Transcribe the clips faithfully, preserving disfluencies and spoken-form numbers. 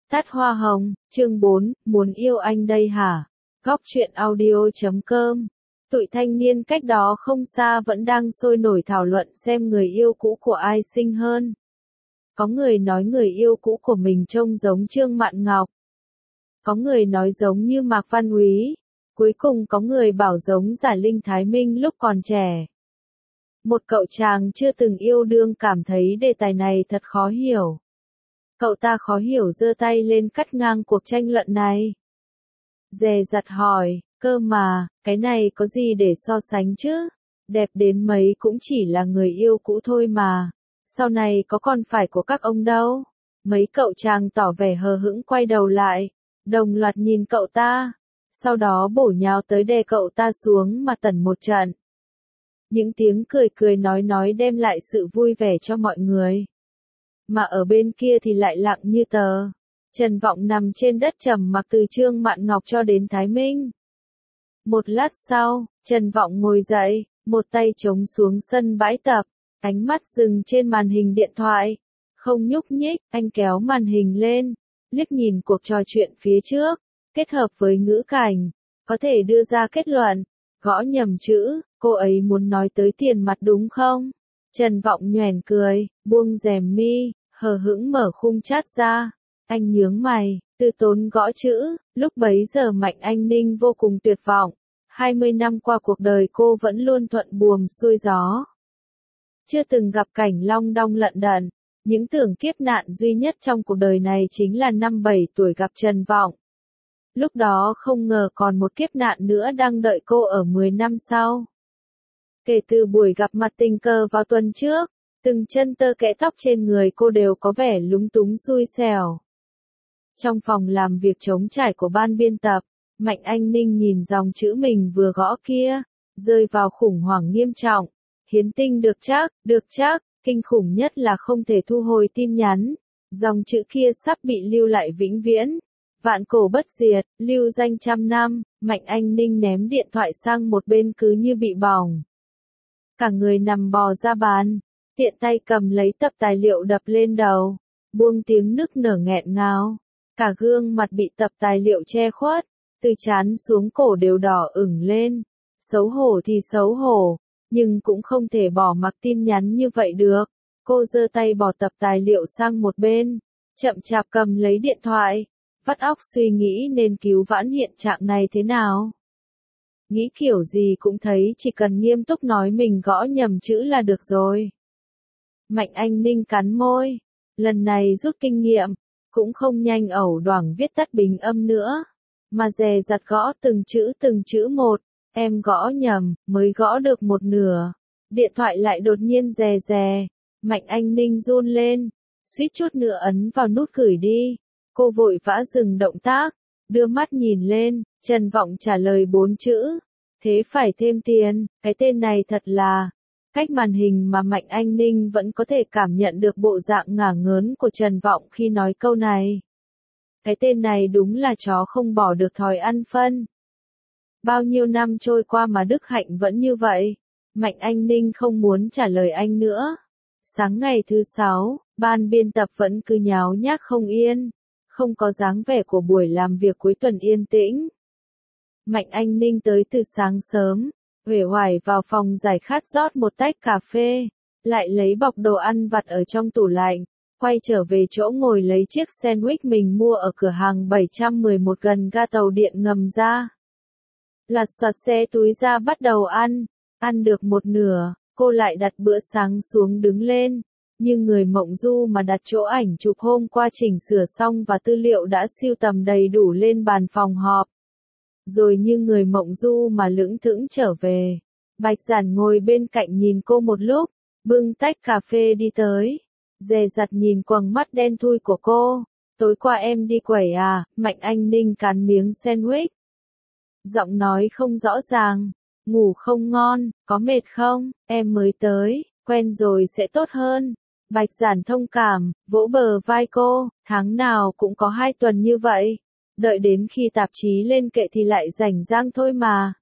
Tát hoa hồng, chương bốn, muốn yêu anh đây hả? Góc truyện audio chấm com. Tụi thanh niên cách đó không xa vẫn đang sôi nổi thảo luận xem người yêu cũ của ai xinh hơn. Có người nói người yêu cũ của mình trông giống Trương Mạn Ngọc. Có người nói giống như Mạc Văn Úy. Cuối cùng có người bảo giống Giả Linh Thái Minh lúc còn trẻ. Một cậu chàng chưa từng yêu đương cảm thấy đề tài này thật khó hiểu. Cậu ta khó hiểu giơ tay lên cắt ngang cuộc tranh luận này. Dè dặt hỏi, cơ mà, cái này có gì để so sánh chứ? Đẹp đến mấy cũng chỉ là người yêu cũ thôi mà. Sau này có còn phải của các ông đâu. Mấy cậu chàng tỏ vẻ hờ hững quay đầu lại, đồng loạt nhìn cậu ta. Sau đó bổ nhào tới đè cậu ta xuống mà tẩn một trận. Những tiếng cười cười nói nói đem lại sự vui vẻ cho mọi người. Mà ở bên kia thì lại lặng như tờ. Trần Vọng nằm trên đất trầm mặc từ Trương Mạn Ngọc cho đến Thái Minh. Một lát sau, Trần Vọng ngồi dậy, một tay chống xuống sân bãi tập, ánh mắt dừng trên màn hình điện thoại. Không nhúc nhích, anh kéo màn hình lên, liếc nhìn cuộc trò chuyện phía trước, kết hợp với ngữ cảnh, có thể đưa ra kết luận, gõ nhầm chữ, cô ấy muốn nói tới tiền mặt đúng không? Trần Vọng nhoẻn cười, buông rèm mi, hờ hững mở khung chat ra. Anh nhướng mày, từ tốn gõ chữ, lúc bấy giờ Mạnh Anh Ninh vô cùng tuyệt vọng. hai mươi năm qua cuộc đời cô vẫn luôn thuận buồm xuôi gió. Chưa từng gặp cảnh long đong lận đận, những tưởng kiếp nạn duy nhất trong cuộc đời này chính là năm bảy tuổi gặp Trần Vọng. Lúc đó không ngờ còn một kiếp nạn nữa đang đợi cô ở mười năm sau. Kể từ buổi gặp mặt tình cờ vào tuần trước, từng chân tơ kẽ tóc trên người cô đều có vẻ lúng túng xui xẻo. Trong phòng làm việc trống trải của ban biên tập, Mạnh Anh Ninh nhìn dòng chữ mình vừa gõ kia, rơi vào khủng hoảng nghiêm trọng. Hiến tinh được chắc, được chắc, kinh khủng nhất là không thể thu hồi tin nhắn. Dòng chữ kia sắp bị lưu lại vĩnh viễn. Vạn cổ bất diệt, lưu danh trăm năm. Mạnh Anh Ninh ném điện thoại sang một bên cứ như bị bỏng. Cả người nằm bò ra bàn, tiện tay cầm lấy tập tài liệu đập lên đầu, buông tiếng nức nở nghẹn ngào. Cả gương mặt bị tập tài liệu che khuất, từ trán xuống cổ đều đỏ ửng lên. Xấu hổ thì xấu hổ, nhưng cũng không thể bỏ mặc tin nhắn như vậy được. Cô giơ tay bỏ tập tài liệu sang một bên, chậm chạp cầm lấy điện thoại, vắt óc suy nghĩ nên cứu vãn hiện trạng này thế nào. Nghĩ kiểu gì cũng thấy chỉ cần nghiêm túc nói mình gõ nhầm chữ là được rồi. Mạnh Anh Ninh cắn môi, lần này rút kinh nghiệm, cũng không nhanh ẩu đoảng viết tắt bình âm nữa, mà dè dặt gõ từng chữ từng chữ một. Em gõ nhầm, mới gõ được một nửa. Điện thoại lại đột nhiên rè rè. Mạnh Anh Ninh run lên, suýt chút nữa ấn vào nút gửi đi. Cô vội vã dừng động tác, đưa mắt nhìn lên, Trần Vọng trả lời bốn chữ. Thế phải thêm tiền, cái tên này thật là... Cách màn hình mà Mạnh Anh Ninh vẫn có thể cảm nhận được bộ dạng ngả ngớn của Trần Vọng khi nói câu này. Cái tên này đúng là chó không bỏ được thói ăn phân. Bao nhiêu năm trôi qua mà Đức Hạnh vẫn như vậy. Mạnh Anh Ninh không muốn trả lời anh nữa. Sáng ngày thứ sáu, ban biên tập vẫn cứ nháo nhác không yên. Không có dáng vẻ của buổi làm việc cuối tuần yên tĩnh. Mạnh Anh Ninh tới từ sáng sớm, uể oải vào phòng giải khát rót một tách cà phê, lại lấy bọc đồ ăn vặt ở trong tủ lạnh, quay trở về chỗ ngồi lấy chiếc sandwich mình mua ở cửa hàng bảy trăm mười một gần ga tàu điện ngầm ra. Lặt soạt xe túi ra bắt đầu ăn, ăn được một nửa, cô lại đặt bữa sáng xuống đứng lên, như người mộng du mà đặt chỗ ảnh chụp hôm qua chỉnh sửa xong và tư liệu đã sưu tầm đầy đủ lên bàn phòng họp. Rồi như người mộng du mà lững thững trở về. Bạch Giản ngồi bên cạnh nhìn cô một lúc, bưng tách cà phê đi tới, dè dặt nhìn quầng mắt đen thui của cô. Tối qua em đi quẩy à? Mạnh Anh Ninh cắn miếng sandwich. Giọng nói không rõ ràng, ngủ không ngon, có mệt không? Em mới tới, quen rồi sẽ tốt hơn. Bạch Giản thông cảm, vỗ bờ vai cô, tháng nào cũng có hai tuần như vậy. Đợi đến khi tạp chí lên kệ thì lại rảnh rang thôi mà.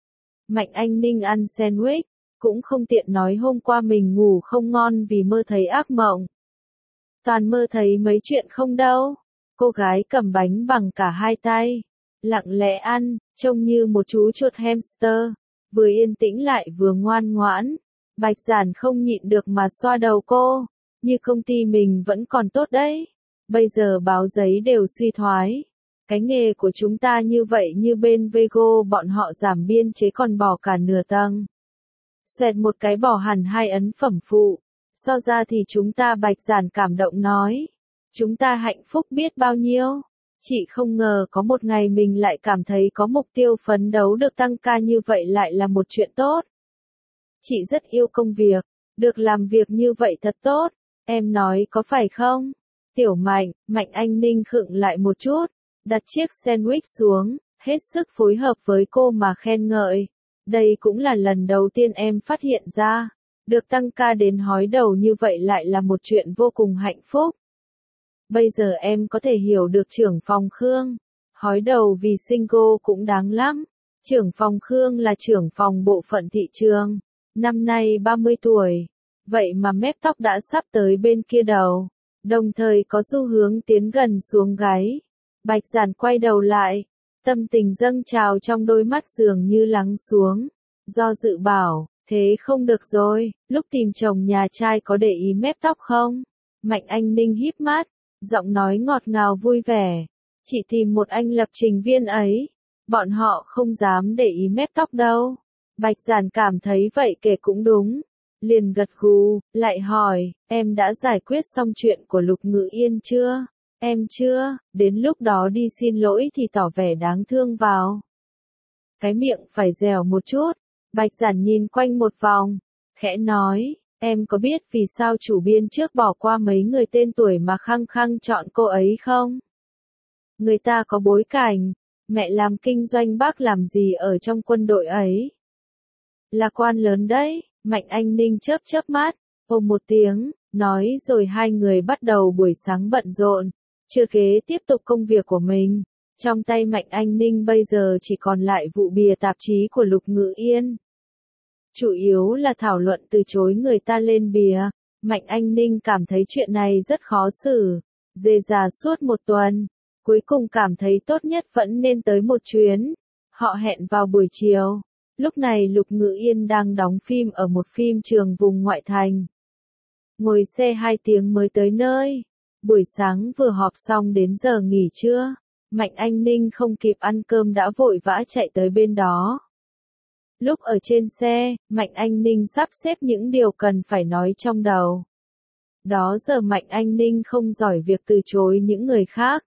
Mạnh Anh Ninh ăn sandwich, cũng không tiện nói hôm qua mình ngủ không ngon vì mơ thấy ác mộng. Toàn mơ thấy mấy chuyện không đâu. Cô gái cầm bánh bằng cả hai tay, lặng lẽ ăn, trông như một chú chuột hamster, vừa yên tĩnh lại vừa ngoan ngoãn. Bạch Giản không nhịn được mà xoa đầu cô, như công ty mình vẫn còn tốt đấy. Bây giờ báo giấy đều suy thoái. Cái nghề của chúng ta như vậy như bên Vego bọn họ giảm biên chế còn bỏ cả nửa tầng. Xoẹt một cái bỏ hẳn hai ấn phẩm phụ. So ra thì chúng ta Bạch Giản cảm động nói. Chúng ta hạnh phúc biết bao nhiêu. Chị không ngờ có một ngày mình lại cảm thấy có mục tiêu phấn đấu được tăng ca như vậy lại là một chuyện tốt. Chị rất yêu công việc, được làm việc như vậy thật tốt, em nói có phải không? Tiểu Mạnh, Mạnh Anh Ninh khựng lại một chút, đặt chiếc sandwich xuống, hết sức phối hợp với cô mà khen ngợi. Đây cũng là lần đầu tiên em phát hiện ra, được tăng ca đến hói đầu như vậy lại là một chuyện vô cùng hạnh phúc. Bây giờ em có thể hiểu được trưởng phòng Khương, hói đầu vì single cũng đáng lắm. Trưởng phòng Khương là trưởng phòng bộ phận thị trường, năm nay ba mươi tuổi, vậy mà mép tóc đã sắp tới bên kia đầu, đồng thời có xu hướng tiến gần xuống gáy. Bạch Giản quay đầu lại, tâm tình dâng trào trong đôi mắt dường như lắng xuống, do dự bảo, thế không được rồi, lúc tìm chồng nhà trai có để ý mép tóc không? Mạnh Anh Ninh híp mắt, giọng nói ngọt ngào vui vẻ, chỉ tìm một anh lập trình viên ấy, bọn họ không dám để ý mép tóc đâu. Bạch Giản cảm thấy vậy kể cũng đúng, liền gật gù, lại hỏi, em đã giải quyết xong chuyện của Lục Ngự Yên chưa? Em chưa, đến lúc đó đi xin lỗi thì tỏ vẻ đáng thương vào. Cái miệng phải dẻo một chút, Bạch Giản nhìn quanh một vòng, khẽ nói, em có biết vì sao chủ biên trước bỏ qua mấy người tên tuổi mà khăng khăng chọn cô ấy không? Người ta có bối cảnh, mẹ làm kinh doanh bác làm gì ở trong quân đội ấy? Là quan lớn đấy, Mạnh Anh Ninh chớp chớp mắt, ồ một tiếng, nói rồi hai người bắt đầu buổi sáng bận rộn, chưa kế tiếp tục công việc của mình. Trong tay Mạnh Anh Ninh bây giờ chỉ còn lại vụ bìa tạp chí của Lục Ngự Yên. Chủ yếu là thảo luận từ chối người ta lên bìa, Mạnh Anh Ninh cảm thấy chuyện này rất khó xử, dề dà suốt một tuần, cuối cùng cảm thấy tốt nhất vẫn nên tới một chuyến. Họ hẹn vào buổi chiều. Lúc này Lục Ngự Yên đang đóng phim ở một phim trường vùng ngoại thành. Ngồi xe hai tiếng mới tới nơi. Buổi sáng vừa họp xong đến giờ nghỉ trưa, Mạnh Anh Ninh không kịp ăn cơm đã vội vã chạy tới bên đó. Lúc ở trên xe, Mạnh Anh Ninh sắp xếp những điều cần phải nói trong đầu. Đó giờ Mạnh Anh Ninh không giỏi việc từ chối những người khác.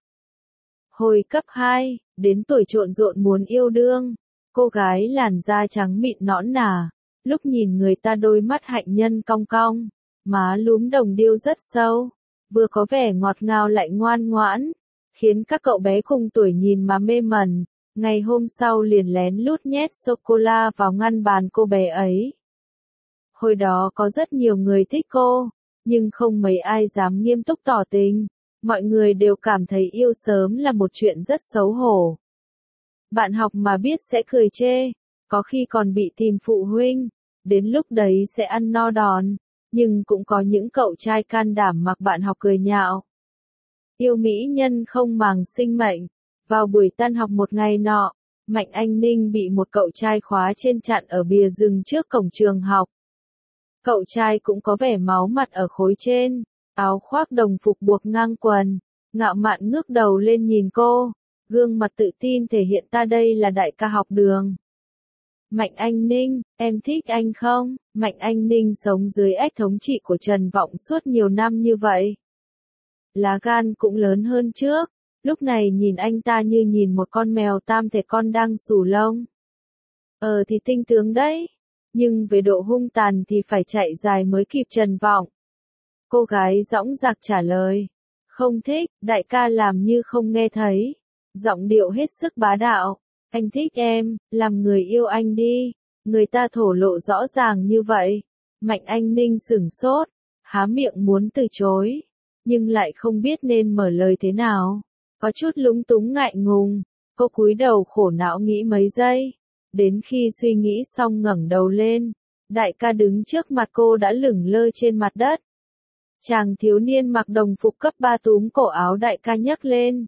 Hồi cấp hai, đến tuổi trộn rộn muốn yêu đương. Cô gái làn da trắng mịn nõn nà, lúc nhìn người ta đôi mắt hạnh nhân cong cong, má lúm đồng điêu rất sâu, vừa có vẻ ngọt ngào lại ngoan ngoãn, khiến các cậu bé cùng tuổi nhìn mà mê mẩn. Ngày hôm sau liền lén lút nhét sô-cô-la vào ngăn bàn cô bé ấy. Hồi đó có rất nhiều người thích cô, nhưng không mấy ai dám nghiêm túc tỏ tình, mọi người đều cảm thấy yêu sớm là một chuyện rất xấu hổ. Bạn học mà biết sẽ cười chê, có khi còn bị tìm phụ huynh, đến lúc đấy sẽ ăn no đòn, nhưng cũng có những cậu trai can đảm mặc bạn học cười nhạo. Yêu mỹ nhân không màng sinh mệnh. Vào buổi tan học một ngày nọ, Mạnh Anh Ninh bị một cậu trai khóa trên chặn ở bìa rừng trước cổng trường học. Cậu trai cũng có vẻ máu mặt ở khối trên, áo khoác đồng phục buộc ngang quần, ngạo mạn ngước đầu lên nhìn cô, gương mặt tự tin thể hiện ta đây là đại ca học đường. Mạnh Anh Ninh, em thích anh không? Mạnh Anh Ninh sống dưới ách thống trị của Trần Vọng suốt nhiều năm như vậy. Lá gan cũng lớn hơn trước. Lúc này nhìn anh ta như nhìn một con mèo tam thể con đang xù lông. Ờ thì tinh tướng đấy, nhưng về độ hung tàn thì phải chạy dài mới kịp Trần Vọng. Cô gái dõng dạc trả lời, không thích, đại ca làm như không nghe thấy. Giọng điệu hết sức bá đạo, anh thích em, làm người yêu anh đi, người ta thổ lộ rõ ràng như vậy. Mạnh Anh Ninh sửng sốt, há miệng muốn từ chối, nhưng lại không biết nên mở lời thế nào. Có chút lúng túng ngại ngùng, cô cúi đầu khổ não nghĩ mấy giây, đến khi suy nghĩ xong ngẩng đầu lên, đại ca đứng trước mặt cô đã lửng lơ trên mặt đất. Chàng thiếu niên mặc đồng phục cấp ba túm cổ áo đại ca nhấc lên.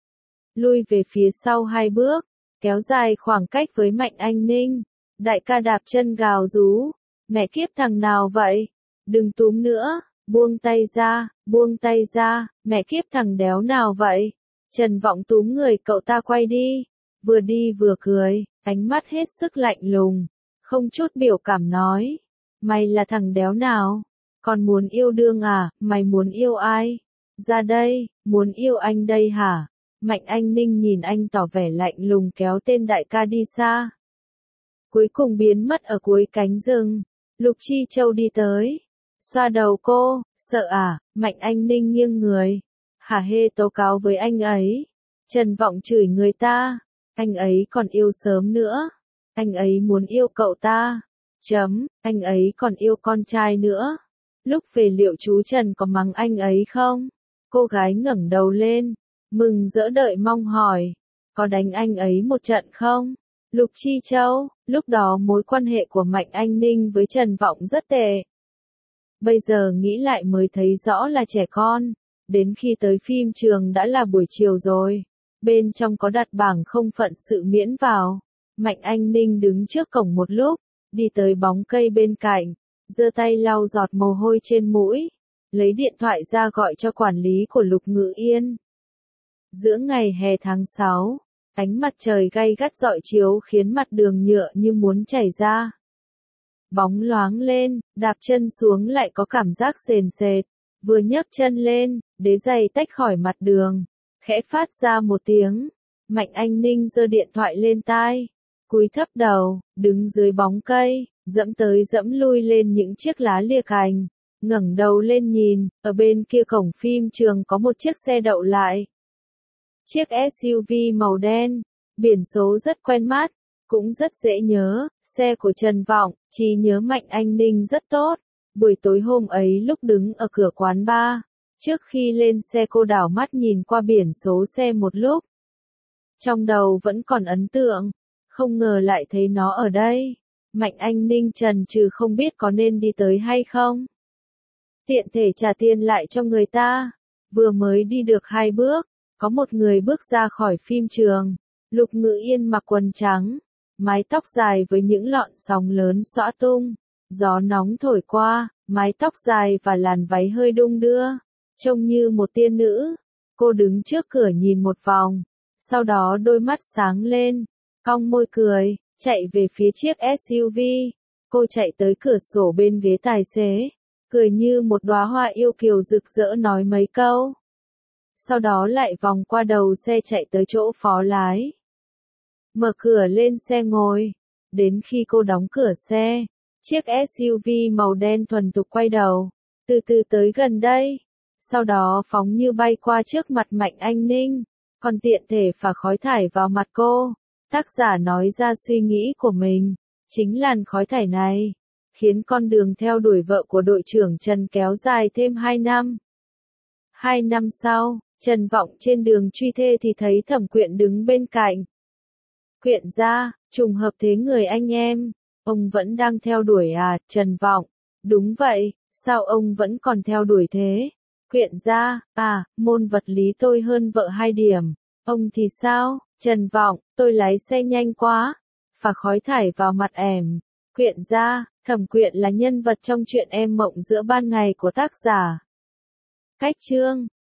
Lui về phía sau hai bước, kéo dài khoảng cách với Mạnh Anh Ninh. Đại ca đạp chân gào rú. Mẹ kiếp thằng nào vậy? Đừng túm nữa, buông tay ra, buông tay ra, mẹ kiếp thằng đéo nào vậy? Trần Vọng túm người cậu ta quay đi. Vừa đi vừa cười, ánh mắt hết sức lạnh lùng. Không chút biểu cảm nói. Mày là thằng đéo nào? Còn muốn yêu đương à? Mày muốn yêu ai? Ra đây, muốn yêu anh đây hả? Mạnh Anh Ninh nhìn anh tỏ vẻ lạnh lùng kéo tên đại ca đi xa. Cuối cùng biến mất ở cuối cánh rừng. Lục Chi Châu đi tới. Xoa đầu cô, sợ à? Mạnh Anh Ninh nghiêng người. Hả hê tố cáo với anh ấy. Trần Vọng chửi người ta. Anh ấy còn yêu sớm nữa. Anh ấy muốn yêu cậu ta. Chấm, anh ấy còn yêu con trai nữa. Lúc về liệu chú Trần có mắng anh ấy không? Cô gái ngẩng đầu lên. Mừng rỡ đợi mong hỏi. Có đánh anh ấy một trận không? Lục Chi Châu, lúc đó mối quan hệ của Mạnh Anh Ninh với Trần Vọng rất tệ. Bây giờ nghĩ lại mới thấy rõ là trẻ con. Đến khi tới phim trường đã là buổi chiều rồi. Bên trong có đặt bảng không phận sự miễn vào. Mạnh Anh Ninh đứng trước cổng một lúc, đi tới bóng cây bên cạnh, giơ tay lau giọt mồ hôi trên mũi, lấy điện thoại ra gọi cho quản lý của Lục Ngự Yên. Giữa ngày hè tháng sáu, ánh mặt trời gay gắt rọi chiếu khiến mặt đường nhựa như muốn chảy ra. Bóng loáng lên, đạp chân xuống lại có cảm giác sền sệt, vừa nhấc chân lên, đế giày tách khỏi mặt đường, khẽ phát ra một tiếng. Mạnh Anh Ninh giơ điện thoại lên tai, cúi thấp đầu, đứng dưới bóng cây, dẫm tới dẫm lui lên những chiếc lá lìa cành, ngẩng đầu lên nhìn, ở bên kia cổng phim trường có một chiếc xe đậu lại. Chiếc ét u vê màu đen, biển số rất quen mắt, cũng rất dễ nhớ, xe của Trần Vọng, trí nhớ Mạnh Anh Ninh rất tốt. Buổi tối hôm ấy lúc đứng ở cửa quán bar, trước khi lên xe cô đảo mắt nhìn qua biển số xe một lúc. Trong đầu vẫn còn ấn tượng, không ngờ lại thấy nó ở đây. Mạnh Anh Ninh chần chừ không biết có nên đi tới hay không. Tiện thể trả tiền lại cho người ta. Vừa mới đi được hai bước, có một người bước ra khỏi phim trường. Lục Ngự Yên mặc quần trắng, mái tóc dài với những lọn sóng lớn xõa tung. Gió nóng thổi qua, mái tóc dài và làn váy hơi đung đưa, trông như một tiên nữ. Cô đứng trước cửa nhìn một vòng, sau đó đôi mắt sáng lên, cong môi cười, chạy về phía chiếc ét u vê. Cô chạy tới cửa sổ bên ghế tài xế, cười như một đóa hoa yêu kiều rực rỡ nói mấy câu. Sau đó lại vòng qua đầu xe chạy tới chỗ phó lái. Mở cửa lên xe ngồi. Đến khi cô đóng cửa xe, chiếc ét u vê màu đen thuần thục quay đầu, từ từ tới gần đây. Sau đó phóng như bay qua trước mặt Mạnh Anh Ninh, còn tiện thể phả khói thải vào mặt cô. Tác giả nói ra suy nghĩ của mình, chính làn khói thải này, khiến con đường theo đuổi vợ của đội trưởng Trần kéo dài thêm hai năm. Hai năm sau, Trần Vọng trên đường truy thê thì thấy Thẩm Quyện đứng bên cạnh. Quyện gia, trùng hợp thế người anh em, ông vẫn đang theo đuổi à, Trần Vọng? Đúng vậy, sao ông vẫn còn theo đuổi thế? Quyện gia, à, môn vật lý tôi hơn vợ hai điểm. Ông thì sao? Trần Vọng, tôi lái xe nhanh quá. Phả khói thải vào mặt ẻm. Quyện gia, Thẩm Quyện là nhân vật trong truyện Em Mộng Giữa Ban Ngày của tác giả Cách Chương.